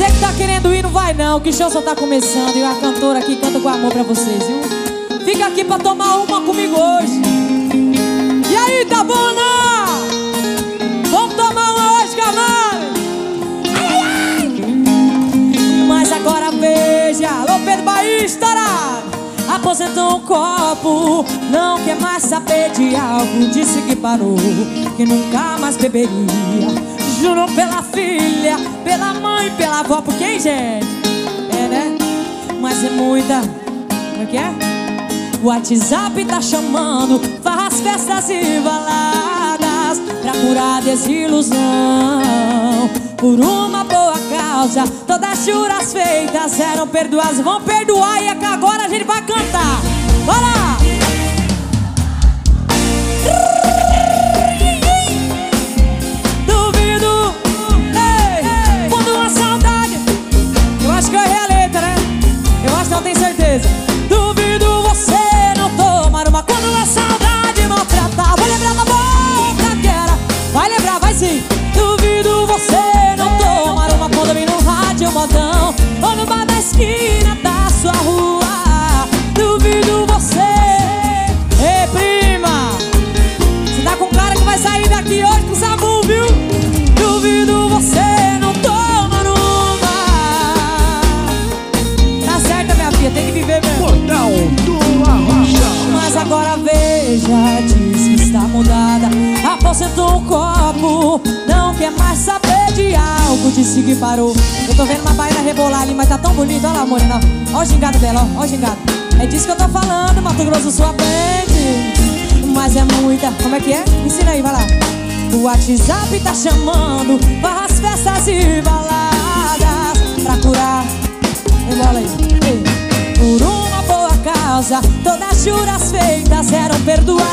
Você que tá querendo ir, não vai não, que o show só tá começando. E a cantora aqui canta com amor pra vocês, viu? Fica aqui pra tomar uma comigo hoje. E aí, tá bom, não? Vamos tomar uma hoje, Camaro? Ai, ai, ai. Mas agora veja, alô Pedro Bahia, estourado. Aposentou um copo, não quer mais saber de álcool. Disse que parou, que nunca mais beberia. Jurou pela filha, pela mãe, pela avó. Por quem, gente? É, né? Mas é muita... Como é que é? O WhatsApp tá chamando, faz festas e baladas pra curar desilusão. Por uma boa causa, todas as juras feitas eram perdoadas. Vão perdoar e é que agora a gente vai cantar. Bora! Duvido, ei, quando uma saudade. Eu acho que eu errei a letra, né? Eu acho que não tenho certeza. Duvido você não tomar uma quando uma saudade maltratar. Vai lembrar da boca que era. Vai lembrar, vai sim. Duvido você não tomar uma quando vem no rádio modão ou no bar da esquina da sua rua. Duvido você. Ei, prima, você tá com cara que vai sair daqui hoje com sabão, viu? Duvido você não tomar uma. Tá certo, minha filha, tem que viver mesmo. Portal do Arrocha. Mas agora veja, diz que está mudada. Aposentou um copo, não quer mais saber de álcool. Disse que parou. Eu tô vendo uma baiana rebolar ali, mas tá tão bonita. Olha lá, morena. Olha o gingado dela, ó o gingado. É disso que eu tô falando, Mato Grosso do Sul aprende. Mas é muita, como é que é? Ensina aí, vai lá. O WhatsApp tá chamando para as festas e baladas pra curar. Igual aí. Ei. Por uma boa causa, todas as juras feitas eram perdoadas.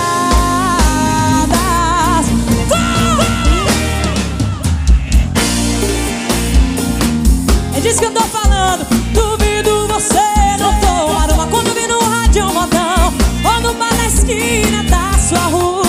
É disso que eu tô falando. Duvido você não tomar uma quando vi no rádio modão ou no bar na esquina da sua rua.